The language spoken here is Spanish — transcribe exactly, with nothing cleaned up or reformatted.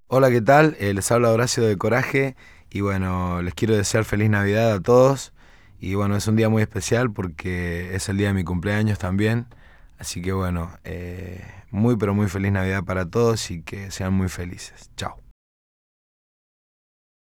Hola, ¿qué tal? Eh, les habla Horacio de Coraje y bueno, les quiero desear feliz Navidad a todos y bueno, es un día muy especial porque es el día de mi cumpleaños también, así que bueno, eh, muy pero muy feliz Navidad para todos y que sean muy felices. Chao.